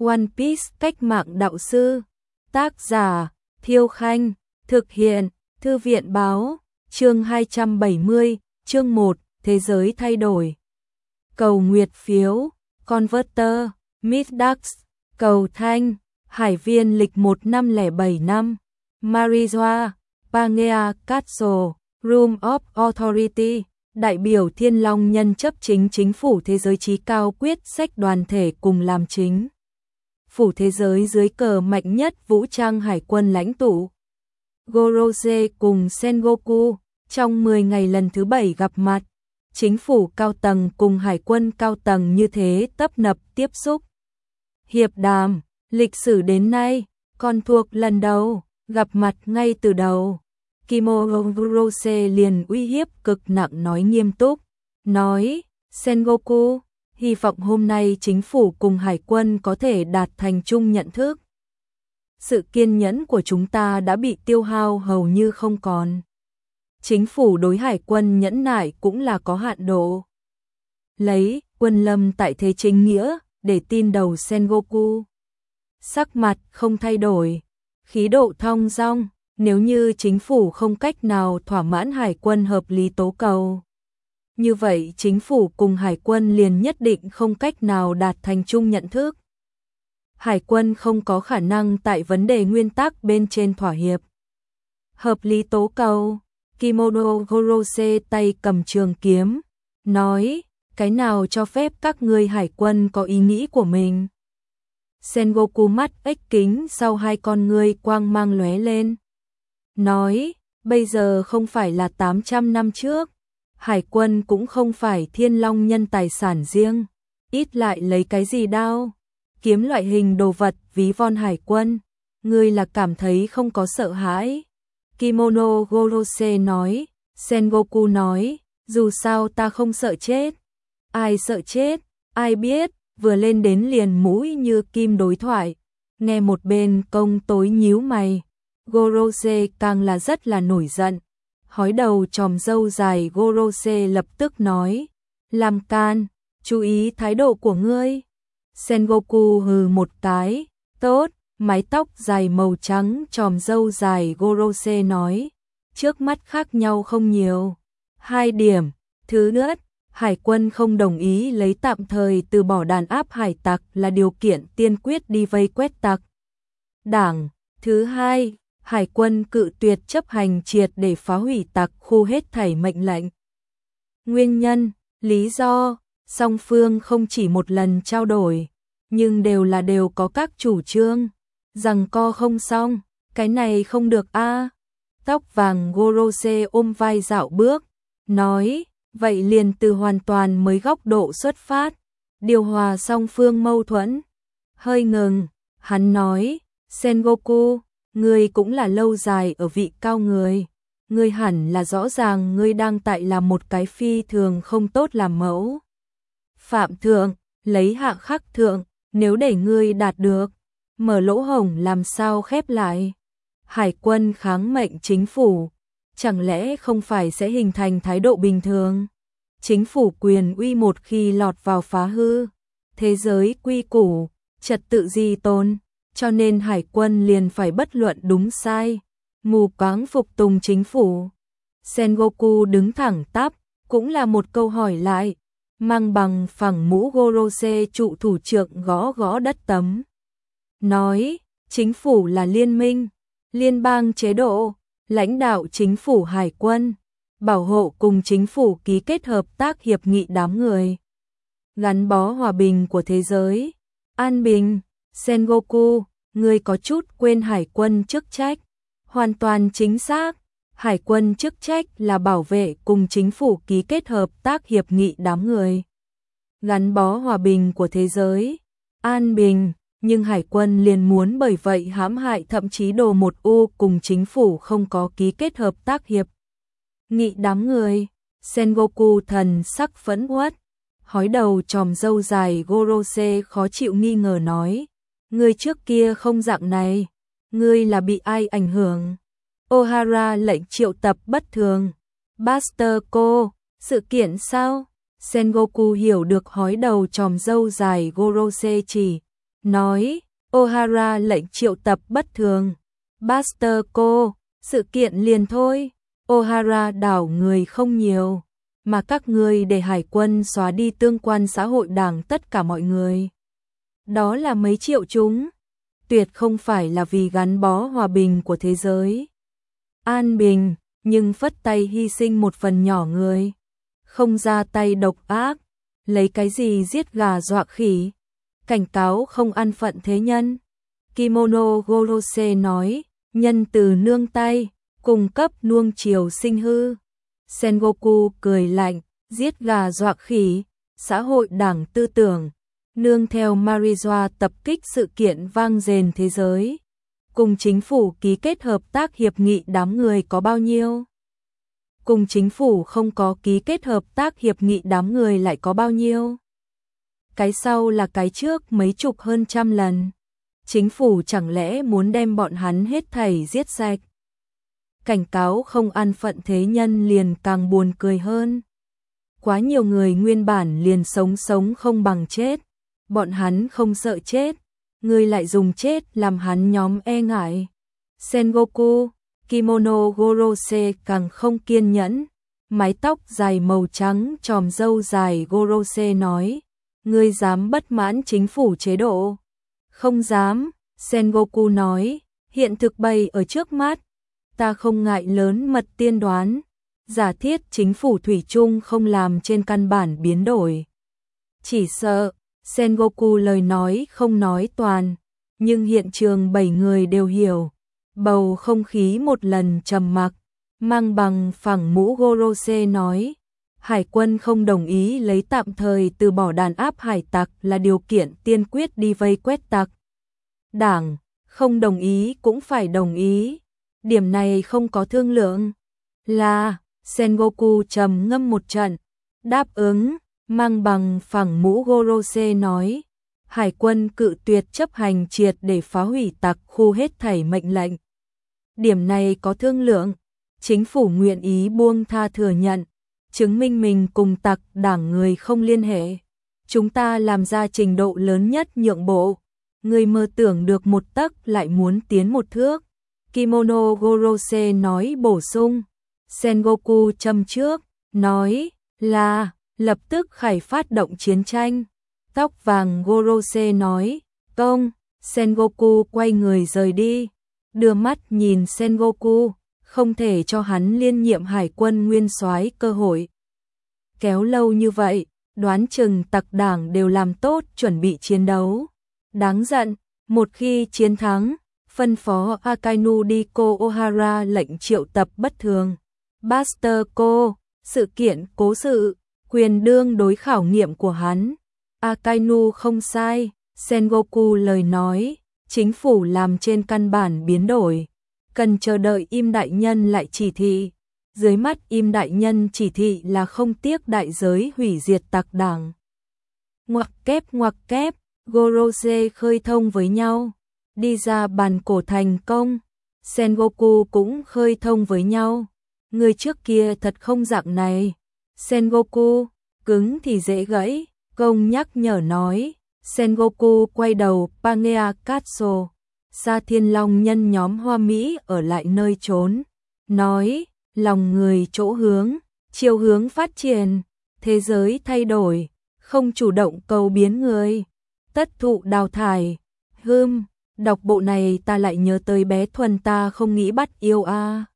One Piece cách mạng đạo sư. Tác giả Thiêu Khanh. Thực hiện Thư viện Báo. Chương 270. Chương 1. Thế giới thay đổi. Cầu nguyệt phiếu. Converter. Midax. Cầu thanh. Hải viên lịch 1507 năm. Marijoa. Pangea Castle. Room of Authority. Đại biểu Thiên Long nhân chấp chính chính phủ thế giới chí cao quyết sách đoàn thể cùng làm chính phủ thế giới dưới cờ mạnh nhất vũ trang hải quân lãnh tụ. Gorose cùng Sengoku trong 10 ngày lần thứ 7 gặp mặt, chính phủ cao tầng cùng hải quân cao tầng như thế tấp nập tiếp xúc. Hiệp đàm, lịch sử đến nay, còn thuộc lần đầu, gặp mặt ngay từ đầu. Kimogorose liền uy hiếp cực nặng nói nghiêm túc, nói, Sengoku, hy vọng hôm nay chính phủ cùng hải quân có thể đạt thành chung nhận thức. Sự kiên nhẫn của chúng ta đã bị tiêu hao hầu như không còn. Chính phủ đối hải quân nhẫn nại cũng là có hạn độ. Lấy quân lâm tại thế chính nghĩa để tin đầu Sengoku. Sắc mặt không thay đổi, khí độ thong dong. Nếu như chính phủ không cách nào thỏa mãn hải quân hợp lý tố cầu, như vậy chính phủ cùng hải quân liền nhất định không cách nào đạt thành chung nhận thức. Hải quân không có khả năng tại vấn đề nguyên tắc bên trên thỏa hiệp. Hợp lý tố cầu, Kimono Gorose tay cầm trường kiếm, nói, cái nào cho phép các ngươi hải quân có ý nghĩ của mình. Sengoku mắt ếch kính sau hai con ngươi quang mang lóe lên. Nói, bây giờ không phải là 800 năm trước, hải quân cũng không phải Thiên Long nhân tài sản riêng, ít lại lấy cái gì đao, kiếm loại hình đồ vật ví von hải quân, ngươi là cảm thấy không có sợ hãi. Kimono Gorose nói, Sengoku nói, dù sao ta không sợ chết. Ai sợ chết, ai biết, vừa lên đến liền mũi như kim đối thoại, nghe một bên công tối nhíu mày. Gorose càng là rất là nổi giận. Hói đầu chòm râu dài Gorose lập tức nói, làm can, chú ý thái độ của ngươi. Sengoku hừ một cái, tốt, mái tóc dài màu trắng chòm râu dài Gorose nói, trước mắt khác nhau không nhiều. 2 điểm, thứ nhất, hải quân không đồng ý lấy tạm thời từ bỏ đàn áp hải tặc là điều kiện tiên quyết đi vây quét tặc đảng. Thứ hai, hải quân cự tuyệt chấp hành triệt để phá hủy tặc khu hết thảy mệnh lệnh. Nguyên nhân, lý do, song phương không chỉ một lần trao đổi, nhưng đều có các chủ trương, rằng co không xong, cái này không được a. Tóc vàng Gorose ôm vai dạo bước, nói, vậy liền từ hoàn toàn mới góc độ xuất phát, điều hòa song phương mâu thuẫn. Hơi ngừng, hắn nói, Sengoku, ngươi cũng là lâu dài ở vị cao người, ngươi hẳn là rõ ràng ngươi đang tại là một cái phi thường không tốt làm mẫu. Phạm thượng, lấy hạ khắc thượng, nếu để ngươi đạt được, mở lỗ hổng làm sao khép lại. Hải quân kháng mệnh chính phủ, chẳng lẽ không phải sẽ hình thành thái độ bình thường? Chính phủ quyền uy một khi lọt vào phá hư, thế giới quy củ, trật tự di tồn. Cho nên hải quân liền phải bất luận đúng sai, mù quáng phục tùng chính phủ. Sengoku đứng thẳng tắp, cũng là một câu hỏi lại, mang bằng phẳng mũ Gorose trụ thủ trượng gõ gõ đất tấm. Nói, chính phủ là liên minh, liên bang chế độ, lãnh đạo chính phủ hải quân, bảo hộ cùng chính phủ ký kết hợp tác hiệp nghị đám người. Gắn bó hòa bình của thế giới, an bình. Sengoku, ngươi có chút quên hải quân chức trách. Hoàn toàn chính xác, hải quân chức trách là bảo vệ cùng chính phủ ký kết hợp tác hiệp nghị đám người. Gắn bó hòa bình của thế giới, an bình, nhưng hải quân liền muốn bởi vậy hãm hại thậm chí đồ một u cùng chính phủ không có ký kết hợp tác hiệp nghị đám người. Sengoku thần sắc phẫn uất, hói đầu chòm râu dài Gorose khó chịu nghi ngờ nói, ngươi trước kia không dạng này, ngươi là bị ai ảnh hưởng? Ohara lệnh triệu tập bất thường. Buster cô, sự kiện sao? Sengoku hiểu được hói đầu chòm râu dài Gorose chỉ nói, O'Hara lệnh triệu tập bất thường. Buster cô, sự kiện liền thôi. O'Hara đảo người không nhiều, mà các người để hải quân xóa đi tương quan xã hội đảng tất cả mọi người. Đó là mấy triệu chúng. Tuyệt không phải là vì gắn bó hòa bình của thế giới. An bình, nhưng phất tay hy sinh một phần nhỏ người. Không ra tay độc ác, lấy cái gì giết gà dọa khỉ. Cảnh cáo không ăn phận thế nhân. Kimono Gorose nói, nhân từ nương tay, cung cấp nuông chiều sinh hư. Sengoku cười lạnh, giết gà dọa khỉ, xã hội đảng tư tưởng. Nương theo Marijoa tập kích sự kiện vang dền thế giới. Cùng chính phủ ký kết hợp tác hiệp nghị đám người có bao nhiêu? Cùng chính phủ không có ký kết hợp tác hiệp nghị đám người lại có bao nhiêu? Cái sau là cái trước mấy chục hơn trăm lần. Chính phủ chẳng lẽ muốn đem bọn hắn hết thảy giết sạch? Cảnh cáo không ăn phận thế nhân liền càng buồn cười hơn. Quá nhiều người nguyên bản liền sống không bằng chết. Bọn hắn không sợ chết, người lại dùng chết làm hắn nhóm e ngại. Sengoku, Kimono Gorose càng không kiên nhẫn. Mái tóc dài màu trắng tròm râu dài Gorose nói, ngươi dám bất mãn chính phủ chế độ? Không dám, Sengoku nói, hiện thực bày ở trước mắt. Ta không ngại lớn mật tiên đoán, giả thiết chính phủ thủy chung không làm trên căn bản biến đổi. Chỉ sợ, Sengoku lời nói không nói toàn, nhưng hiện trường 7 người đều hiểu. Bầu không khí một lần trầm mặc, mang bằng phẳng mũ Gorose nói, hải quân không đồng ý lấy tạm thời từ bỏ đàn áp hải tặc là điều kiện tiên quyết đi vây quét tặc. Đảng, không đồng ý cũng phải đồng ý, điểm này không có thương lượng. Là, Sengoku trầm ngâm một trận, đáp ứng. Mang bằng phẳng mũ Gorose nói, hải quân cự tuyệt chấp hành triệt để phá hủy tặc khu hết thảy mệnh lệnh. Điểm này có thương lượng, chính phủ nguyện ý buông tha thừa nhận, chứng minh mình cùng tặc đảng người không liên hệ. Chúng ta làm ra trình độ lớn nhất nhượng bộ, người mơ tưởng được một tấc lại muốn tiến một thước. Kimono Gorose nói bổ sung, Sengoku châm trước, nói là lập tức khởi phát động chiến tranh. Tóc vàng Gorose nói, công, Sengoku quay người rời đi, đưa mắt nhìn Sengoku, không thể cho hắn liên nhiệm hải quân nguyên soái cơ hội. Kéo lâu như vậy, đoán chừng tặc đảng đều làm tốt chuẩn bị chiến đấu. Đáng giận, một khi chiến thắng, phân phó Akainu Diko O'Hara lệnh triệu tập bất thường. Buster Cô, sự kiện cố sự, quyền đương đối khảo nghiệm của hắn. Akainu không sai, Sengoku lời nói, chính phủ làm trên căn bản biến đổi. Cần chờ đợi Im đại nhân lại chỉ thị. Dưới mắt Im đại nhân chỉ thị là không tiếc đại giới hủy diệt tặc đảng. Ngoặc kép, Gorose khơi thông với nhau. Đi ra bàn cổ thành công. Sengoku cũng khơi thông với nhau. Người trước kia thật không dạng này. Sengoku, cứng thì dễ gãy, công nhắc nhở nói. Sengoku quay đầu Pangea Katso. Sa Thiên Long nhân nhóm Hoa Mỹ ở lại nơi trốn. Nói, lòng người chỗ hướng, chiều hướng phát triển, thế giới thay đổi, không chủ động cầu biến người. Tất thụ đào thải. Đọc bộ này ta lại nhớ tới bé Thuần ta không nghĩ bắt yêu a.